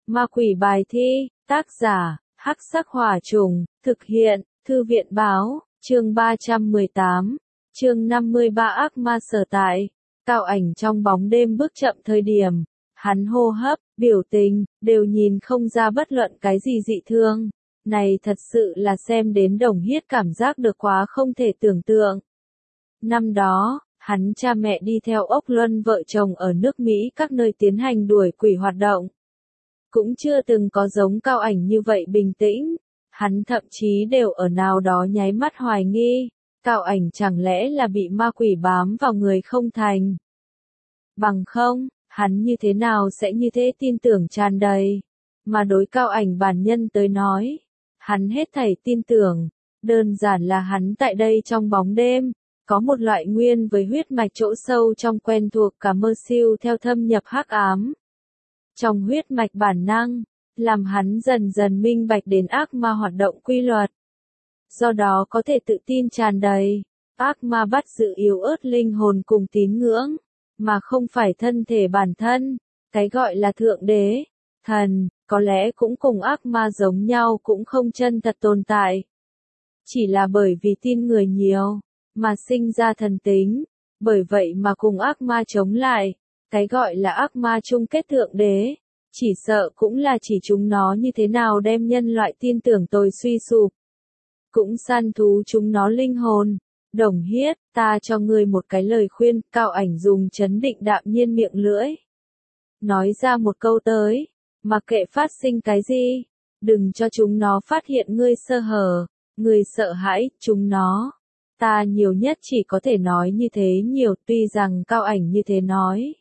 Ma quỷ bài thi, tác giả, Hắc Sắc Hỏa Trùng, thực hiện, Thư viện báo, chương 318, chương 53 ác ma sở tại. Cao Ảnh trong bóng đêm bước chậm thời điểm, hắn hô hấp, biểu tình, đều nhìn không ra bất luận cái gì dị thương. Này thật sự là xem đến Đồng Hiết cảm giác được quá không thể tưởng tượng. Năm đó, hắn cha mẹ đi theo Ốc Luân vợ chồng ở nước Mỹ các nơi tiến hành đuổi quỷ hoạt động. Cũng chưa từng có giống Cao Ảnh như vậy bình tĩnh, hắn thậm chí đều ở nào đó nháy mắt hoài nghi, Cao Ảnh chẳng lẽ là bị ma quỷ bám vào người không thành. Bằng không, hắn như thế nào sẽ như thế tin tưởng tràn đầy, mà đối Cao Ảnh bản nhân tới nói, hắn hết thảy tin tưởng, đơn giản là hắn tại đây trong bóng đêm, có một loại nguyên với huyết mạch chỗ sâu trong quen thuộc cả mơ siêu theo thâm nhập hắc ám. Trong huyết mạch bản năng, làm hắn dần dần minh bạch đến ác ma hoạt động quy luật. Do đó có thể tự tin tràn đầy, ác ma bắt giữ yếu ớt linh hồn cùng tín ngưỡng, mà không phải thân thể bản thân. Cái gọi là thượng đế, thần, có lẽ cũng cùng ác ma giống nhau cũng không chân thật tồn tại. Chỉ là bởi vì tin người nhiều, mà sinh ra thần tính, bởi vậy mà cùng ác ma chống lại. Cái gọi là ác ma chung kết thượng đế, chỉ sợ cũng là chỉ chúng nó như thế nào đem nhân loại tin tưởng tồi suy sụp. Cũng săn thú chúng nó linh hồn. Đồng Hiết, ta cho ngươi một cái lời khuyên, Cao Ảnh dùng trấn định đạm nhiên miệng lưỡi. Nói ra một câu tới, mặc kệ phát sinh cái gì, đừng cho chúng nó phát hiện ngươi sơ hở, ngươi sợ hãi, chúng nó. Ta nhiều nhất chỉ có thể nói như thế nhiều, tuy rằng Cao Ảnh như thế nói.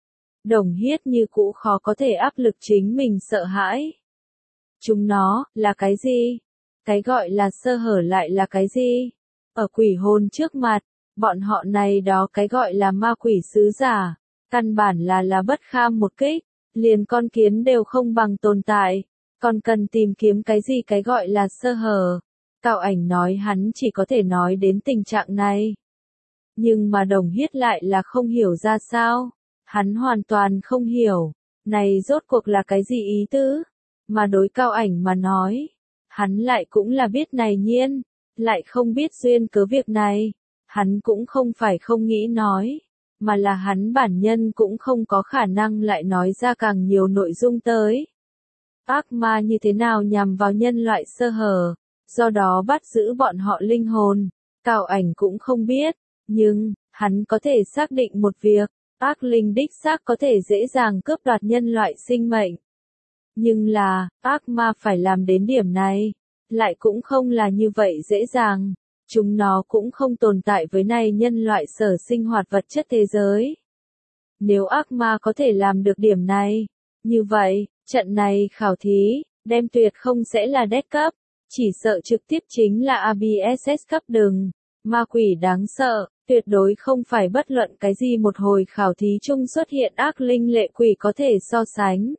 Đồng Hiết như cũ khó có thể áp lực chính mình sợ hãi. Chúng nó, là cái gì? Cái gọi là sơ hở lại là cái gì? Ở quỷ hồn trước mặt, bọn họ này đó cái gọi là ma quỷ sứ giả, căn bản là bất kham một kích, liền con kiến đều không bằng tồn tại, còn cần tìm kiếm cái gì cái gọi là sơ hở. Cao Ảnh nói hắn chỉ có thể nói đến tình trạng này. Nhưng mà Đồng Hiết lại là không hiểu ra sao. Hắn hoàn toàn không hiểu, này rốt cuộc là cái gì ý tứ, mà đối Cao Ảnh mà nói, hắn lại cũng là biết này nhiên, lại không biết duyên cớ việc này, hắn cũng không phải không nghĩ nói, mà là hắn bản nhân cũng không có khả năng lại nói ra càng nhiều nội dung tới. Ác ma như thế nào nhằm vào nhân loại sơ hở, do đó bắt giữ bọn họ linh hồn, Cao Ảnh cũng không biết, nhưng, hắn có thể xác định một việc. Ác linh đích xác có thể dễ dàng cướp đoạt nhân loại sinh mệnh. Nhưng là, ác ma phải làm đến điểm này, lại cũng không là như vậy dễ dàng. Chúng nó cũng không tồn tại với này nhân loại sở sinh hoạt vật chất thế giới. Nếu ác ma có thể làm được điểm này, như vậy, trận này khảo thí, đem tuyệt không sẽ là đét cấp, chỉ sợ trực tiếp chính là ABSS cấp đường. Ma quỷ đáng sợ. Tuyệt đối không phải bất luận cái gì một hồi khảo thí chung xuất hiện ác linh lệ quỷ có thể so sánh.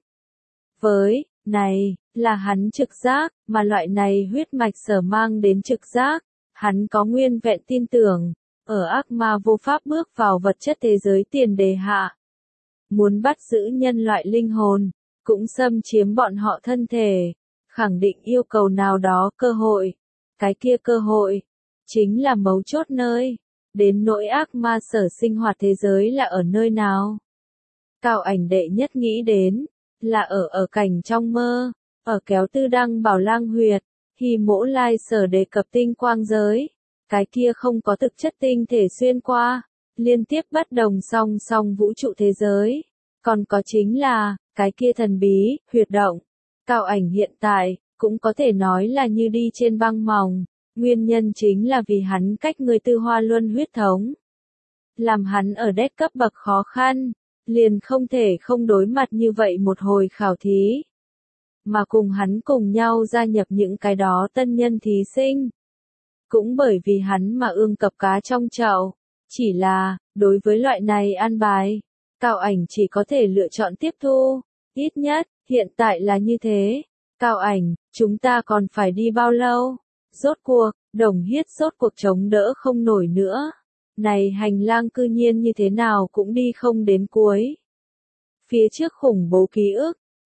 Với, này, là hắn trực giác, mà loại này huyết mạch sở mang đến trực giác, hắn có nguyên vẹn tin tưởng, ở ác ma vô pháp bước vào vật chất thế giới tiền đề hạ. Muốn bắt giữ nhân loại linh hồn, cũng xâm chiếm bọn họ thân thể, khẳng định yêu cầu nào đó cơ hội. Cái kia cơ hội, chính là mấu chốt nơi. Đến nỗi ác ma sở sinh hoạt thế giới là ở nơi nào? Cao Ảnh đệ nhất nghĩ đến, là ở cảnh trong mơ, ở kéo tư đăng bảo lang huyệt, Hy Mỗ Lai sở đề cập tinh quang giới, cái kia không có thực chất tinh thể xuyên qua, liên tiếp bất đồng song song vũ trụ thế giới, còn có chính là, cái kia thần bí, huyệt động. Cao Ảnh hiện tại, cũng có thể nói là như đi trên băng mỏng. Nguyên nhân chính là vì hắn cách người tư hoa luân huyết thống. Làm hắn ở đét cấp bậc khó khăn, liền không thể không đối mặt như vậy một hồi khảo thí. Mà cùng hắn cùng nhau gia nhập những cái đó tân nhân thí sinh. Cũng bởi vì hắn mà ương cập cá trong chậu. Chỉ là, đối với loại này an bài, Cao Ảnh chỉ có thể lựa chọn tiếp thu. Ít nhất, hiện tại là như thế. Cao Ảnh, chúng ta còn phải đi bao lâu? Rốt cuộc, Đồng Hiết rốt cuộc chống đỡ không nổi nữa. Này hành lang cư nhiên như thế nào cũng đi không đến cuối. Phía trước khủng bố ký ức,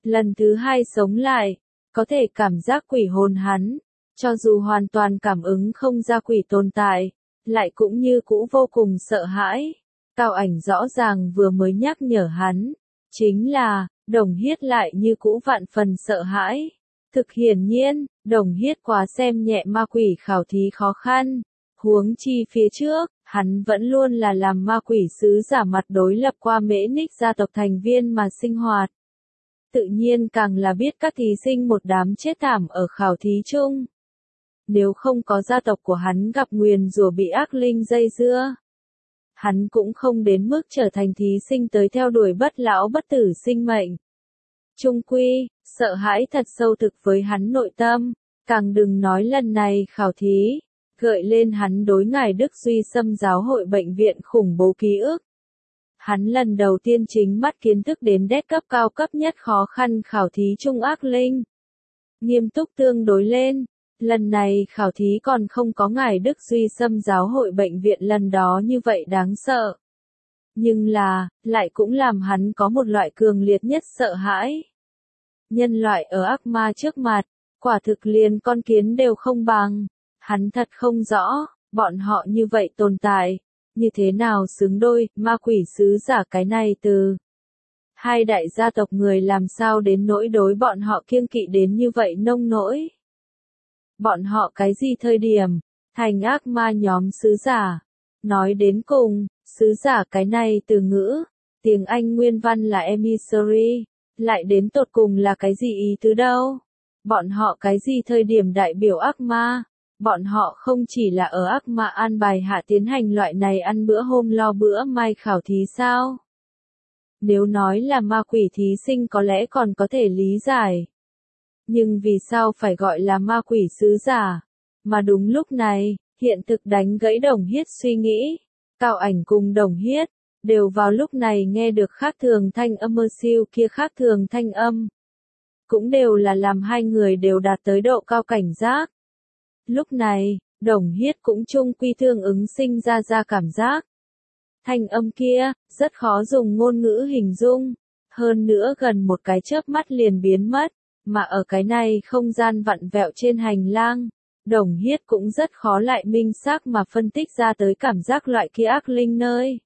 lần thứ hai sống lại, có thể cảm giác quỷ hồn hắn, cho dù hoàn toàn cảm ứng không ra quỷ tồn tại, lại cũng như cũ vô cùng sợ hãi. Cao Ảnh rõ ràng vừa mới nhắc nhở hắn, chính là, Đồng Hiết lại như cũ vạn phần sợ hãi. Thực hiển nhiên, Đồng Hiết quá xem nhẹ ma quỷ khảo thí khó khăn, huống chi phía trước, hắn vẫn luôn là làm ma quỷ sứ giả mặt đối lập qua Mễ Ních gia tộc thành viên mà sinh hoạt. Tự nhiên càng là biết các thí sinh một đám chết thảm ở khảo thí chung. Nếu không có gia tộc của hắn gặp nguyền rủa bị ác linh dây dưa, hắn cũng không đến mức trở thành thí sinh tới theo đuổi bất lão bất tử sinh mệnh. Chung quy, sợ hãi thật sâu thực với hắn nội tâm, càng đừng nói lần này khảo thí, gợi lên hắn đối ngài Đức Duy Xâm giáo hội bệnh viện khủng bố ký ức. Hắn lần đầu tiên chính mắt kiến thức đến đét cấp cao cấp nhất khó khăn khảo thí trung ác linh. Nghiêm túc tương đối lên, lần này khảo thí còn không có ngài Đức Duy Xâm giáo hội bệnh viện lần đó như vậy đáng sợ. Nhưng là, lại cũng làm hắn có một loại cường liệt nhất sợ hãi. Nhân loại ở ác ma trước mặt, quả thực liền con kiến đều không bằng. Hắn thật không rõ, bọn họ như vậy tồn tại, như thế nào xứng đôi, ma quỷ sứ giả cái này từ. Hai đại gia tộc người làm sao đến nỗi đối bọn họ kiêng kỵ đến như vậy nông nỗi. Bọn họ cái gì thời điểm, thành ác ma nhóm sứ giả. Nói đến cùng, sứ giả cái này từ ngữ, tiếng Anh nguyên văn là emissary, lại đến tột cùng là cái gì ý tứ đâu. Bọn họ cái gì thời điểm đại biểu ác ma. Bọn họ không chỉ là ở ác ma an bài hạ tiến hành loại này ăn bữa hôm lo bữa mai khảo thí sao? Nếu nói là ma quỷ thí sinh có lẽ còn có thể lý giải. Nhưng vì sao phải gọi là ma quỷ sứ giả? Mà đúng lúc này, hiện thực đánh gãy Đồng Hiết suy nghĩ. Cao Ảnh cùng Đồng Hiết, đều vào lúc này nghe được khác thường thanh âm mơ siêu kia khác thường thanh âm. Cũng đều là làm hai người đều đạt tới độ cao cảnh giác. Lúc này, Đồng Hiết cũng chung quy tương ứng sinh ra cảm giác. Thanh âm kia, rất khó dùng ngôn ngữ hình dung. Hơn nữa gần một cái chớp mắt liền biến mất. Mà ở cái này không gian vặn vẹo trên hành lang, Đồng Hiết cũng rất khó lại minh xác mà phân tích ra tới cảm giác loại kia ác linh nơi.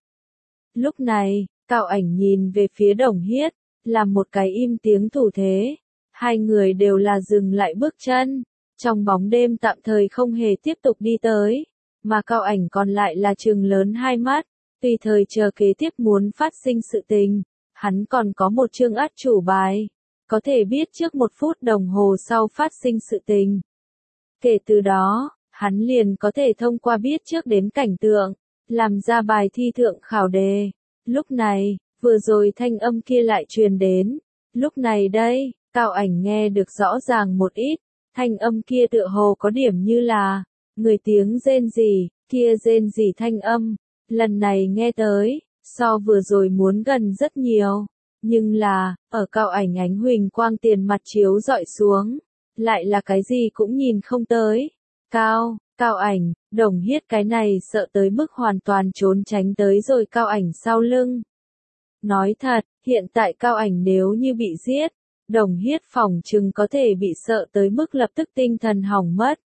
Lúc này, Cao Ảnh nhìn về phía Đồng Hiết, làm một cái im tiếng thủ thế. Hai người đều là dừng lại bước chân. Trong bóng đêm tạm thời không hề tiếp tục đi tới, mà Cao Ảnh còn lại là trừng lớn hai mắt, tùy thời chờ kế tiếp muốn phát sinh sự tình. Hắn còn có một chương át chủ bài, có thể biết trước 1 phút đồng hồ sau phát sinh sự tình. Kể từ đó, hắn liền có thể thông qua biết trước đến cảnh tượng, làm ra bài thi thượng khảo đề. Lúc này, vừa rồi thanh âm kia lại truyền đến. Lúc này đây, Cao Ảnh nghe được rõ ràng một ít. Thanh âm kia tựa hồ có điểm như là, người tiếng rên rỉ, kia rên rỉ thanh âm, lần này nghe tới, so vừa rồi muốn gần rất nhiều, nhưng là, ở Cao Ảnh ánh huỳnh quang tiền mặt chiếu dọi xuống, lại là cái gì cũng nhìn không tới. Cao Ảnh, Đồng Hiết cái này sợ tới mức hoàn toàn trốn tránh tới rồi Cao Ảnh sau lưng. Nói thật, hiện tại Cao Ảnh nếu như bị giết, Đồng Hiết phỏng chừng có thể bị sợ tới mức lập tức tinh thần hỏng mất.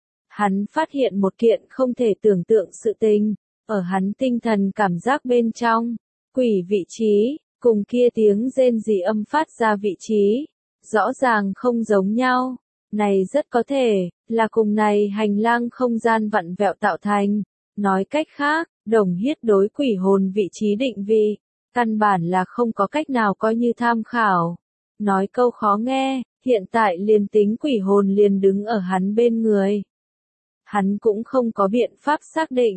Hắn phát hiện một kiện không thể tưởng tượng sự tình, ở hắn tinh thần cảm giác bên trong, quỷ vị trí, cùng kia tiếng rên rỉ âm phát ra vị trí, rõ ràng không giống nhau. Này rất có thể, là cùng này hành lang không gian vặn vẹo tạo thành. Nói cách khác, Đồng Hiết đối quỷ hồn vị trí định vị, căn bản là không có cách nào coi như tham khảo. Nói câu khó nghe, hiện tại liền tính quỷ hồn liền đứng ở hắn bên người. Hắn cũng không có biện pháp xác định.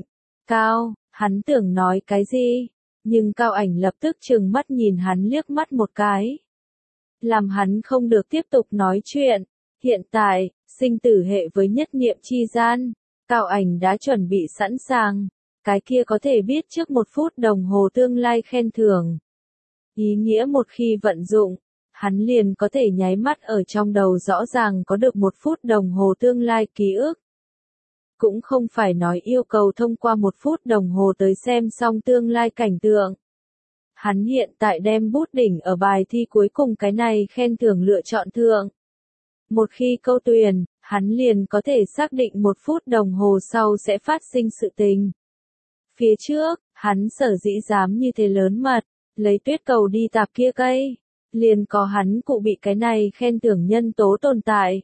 Hắn tưởng nói cái gì, nhưng Cao Ảnh lập tức trừng mắt nhìn hắn liếc mắt một cái. Làm hắn không được tiếp tục nói chuyện. Hiện tại, sinh tử hệ với nhất niệm chi gian, Cao Ảnh đã chuẩn bị sẵn sàng. Cái kia có thể biết trước 1 phút đồng hồ tương lai khen thưởng. Ý nghĩa một khi vận dụng, hắn liền có thể nháy mắt ở trong đầu rõ ràng có được 1 phút đồng hồ tương lai ký ức. Cũng không phải nói yêu cầu thông qua 1 phút đồng hồ tới xem xong tương lai cảnh tượng. Hắn hiện tại đem bút đỉnh ở bài thi cuối cùng cái này khen thưởng lựa chọn thượng. Một khi câu tuyển, hắn liền có thể xác định 1 phút đồng hồ sau sẽ phát sinh sự tình. Phía trước, hắn sở dĩ dám như thế lớn mật, lấy tuyết cầu đi tạp kia cây, liền có hắn cụ bị cái này khen thưởng nhân tố tồn tại.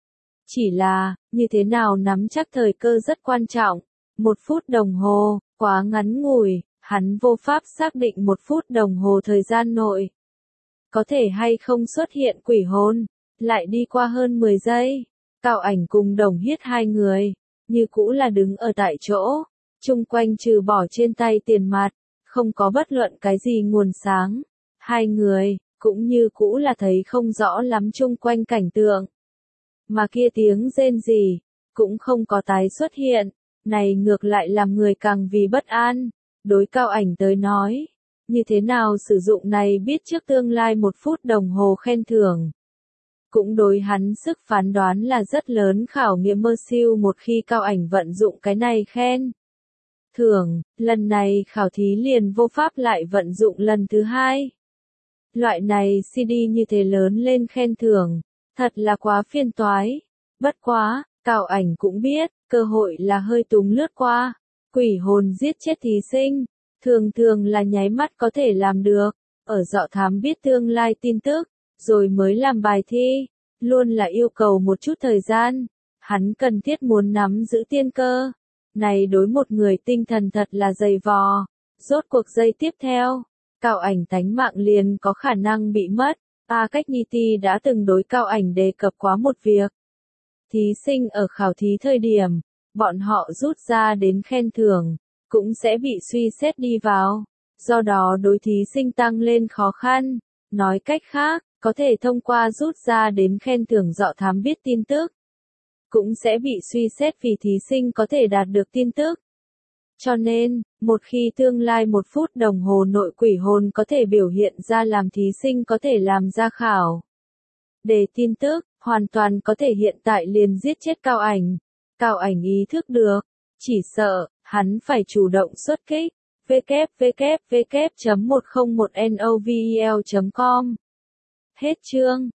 Chỉ là, như thế nào nắm chắc thời cơ rất quan trọng. 1 phút đồng hồ, quá ngắn ngủi, hắn vô pháp xác định 1 phút đồng hồ thời gian nội. Có thể hay không xuất hiện quỷ hồn, lại đi qua hơn 10 giây. Cao Ảnh cùng Đồng Hiết hai người, như cũ là đứng ở tại chỗ, chung quanh trừ bỏ trên tay tiền mặt, không có bất luận cái gì nguồn sáng. Hai người, cũng như cũ là thấy không rõ lắm chung quanh cảnh tượng. Mà kia tiếng rên rỉ, cũng không có tái xuất hiện, này ngược lại làm người càng vì bất an. Đối Cao Ảnh tới nói, như thế nào sử dụng này biết trước tương lai 1 phút đồng hồ khen thưởng. Cũng đối hắn sức phán đoán là rất lớn khảo nghiệm mơ siêu một khi Cao Ảnh vận dụng cái này khen thưởng, lần này khảo thí liền vô pháp lại vận dụng lần thứ hai. Loại này CD như thế lớn lên khen thưởng, thật là quá phiền toái. Bất quá, Cao Ảnh cũng biết, cơ hội là hơi túng lướt qua. Quỷ hồn giết chết thí sinh, thường thường là nháy mắt có thể làm được. Ở dọ thám biết tương lai tin tức, rồi mới làm bài thi, luôn là yêu cầu một chút thời gian. Hắn cần thiết muốn nắm giữ tiên cơ. Này đối một người tinh thần thật là dày vò. Rốt cuộc giây tiếp theo, Cao Ảnh tánh mạng liền có khả năng bị mất. Cách Nhi Ti đã từng đối Cao Ảnh đề cập quá một việc. Thí sinh ở khảo thí thời điểm, bọn họ rút ra đến khen thưởng, cũng sẽ bị suy xét đi vào. Do đó đối thí sinh tăng lên khó khăn. Nói cách khác, có thể thông qua rút ra đến khen thưởng dọ thám biết tin tức, cũng sẽ bị suy xét vì thí sinh có thể đạt được tin tức. Cho nên, một khi tương lai 1 phút đồng hồ nội quỷ hồn có thể biểu hiện ra làm thí sinh có thể làm ra khảo đề tin tức, hoàn toàn có thể hiện tại liền giết chết Cao Ảnh. Cao Ảnh ý thức được, chỉ sợ, hắn phải chủ động xuất kích. www.101novel.com Hết chương.